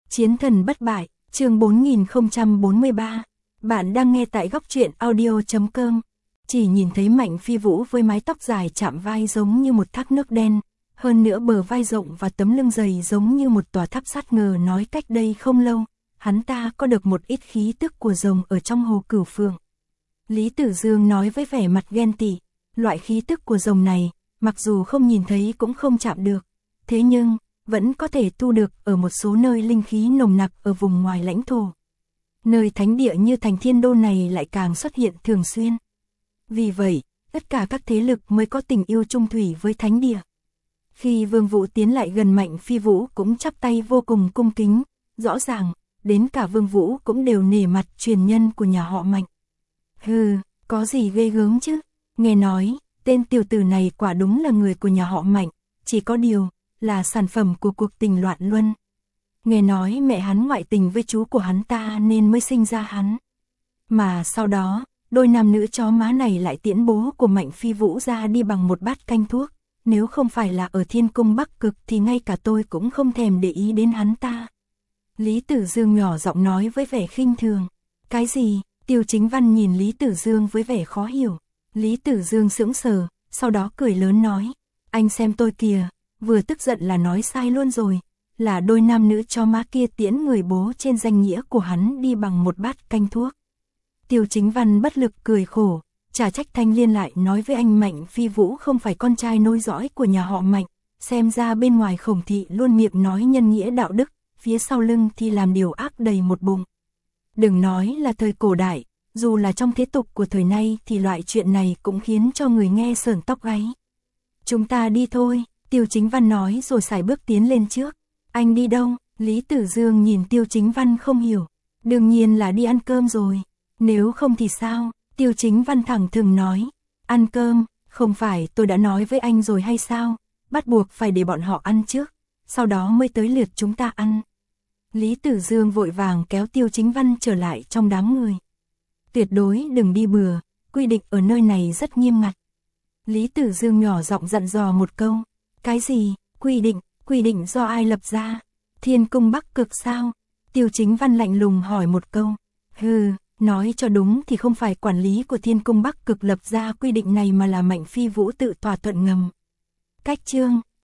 Chiến thần bất bại, chương 4043. Bạn đang nghe tại góc truyện audio.com. Chỉ nhìn thấy Mạnh Phi Vũ với mái tóc dài chạm vai giống như một thác nước đen, hơn nữa bờ vai rộng và tấm lưng dày giống như một tòa tháp sắt ngờ nói cách đây không lâu, hắn ta có được một ít khí tức của rồng ở trong hồ Cửu Phượng. Lý Tử Dương nói với vẻ mặt ghen tị, loại khí tức của rồng này, mặc dù không nhìn thấy cũng không chạm được, thế nhưng vẫn có thể thu được ở một số nơi linh khí nồng nặc ở vùng ngoài lãnh thổ. Nơi thánh địa như Thành Thiên Đô này lại càng xuất hiện thường xuyên. Vì vậy, tất cả các thế lực mới có tình yêu chung thủy với thánh địa. Khi Vương Vũ tiến lại gần Mạnh Phi Vũ cũng chắp tay vô cùng cung kính, rõ ràng, đến cả Vương Vũ cũng đều nể mặt truyền nhân của nhà họ Mạnh. Hừ, có gì ghê gớm chứ, nghe nói, tên tiểu tử này quả đúng là người của nhà họ Mạnh, chỉ có điều, là sản phẩm của cuộc tình loạn luân. Nghe nói mẹ hắn ngoại tình với chú của hắn ta nên mới sinh ra hắn. Mà sau đó, đôi nam nữ chó má này lại tiễn bố của Mạnh Phi Vũ ra đi bằng một bát canh thuốc. Nếu không phải là ở Thiên Cung Bắc Cực thì ngay cả tôi cũng không thèm để ý đến hắn ta. Lý Tử Dương nhỏ giọng nói với vẻ khinh thường. Cái gì? Tiêu Chính Văn nhìn Lý Tử Dương với vẻ khó hiểu. Lý Tử Dương sững sờ, sau đó cười lớn nói. Anh xem tôi kìa, vừa tức giận là nói sai luôn rồi. Là đôi nam nữ chó má kia tiễn người bố trên danh nghĩa của hắn đi bằng một bát canh thuốc. Tiêu Chính Văn bất lực cười khổ. Chả trách Thanh Liên lại nói với anh Mạnh Phi Vũ không phải con trai nối dõi của nhà họ Mạnh, xem ra bên ngoài Khổng thị luôn miệng nói nhân nghĩa đạo đức, phía sau lưng thì làm điều ác đầy một bụng. Đừng nói là thời cổ đại, dù là trong thế tục của thời nay thì loại chuyện này cũng khiến cho người nghe sởn tóc gáy. Chúng ta đi thôi, Tiêu Chính Văn nói rồi sải bước tiến lên trước. Anh đi đâu? Lý Tử Dương nhìn Tiêu Chính Văn không hiểu. Đương nhiên là đi ăn cơm rồi, nếu không thì sao? Tiêu Chính Văn thẳng thừng nói, ăn cơm, không phải tôi đã nói với anh rồi hay sao, bắt buộc phải để bọn họ ăn trước, sau đó mới tới lượt chúng ta ăn. Lý Tử Dương vội vàng kéo Tiêu Chính Văn trở lại trong đám người. Tuyệt đối đừng đi bừa, quy định ở nơi này rất nghiêm ngặt. Lý Tử Dương nhỏ giọng dặn dò một câu, cái gì, quy định do ai lập ra, Thiên Cung Bắc Cực sao? Tiêu Chính Văn lạnh lùng hỏi một câu, hừ. Nói cho đúng thì không phải quản lý của Thiên Cung Bắc Cực lập ra quy định này mà là Mạnh Phi Vũ tự thỏa thuận ngầm. Cách chương,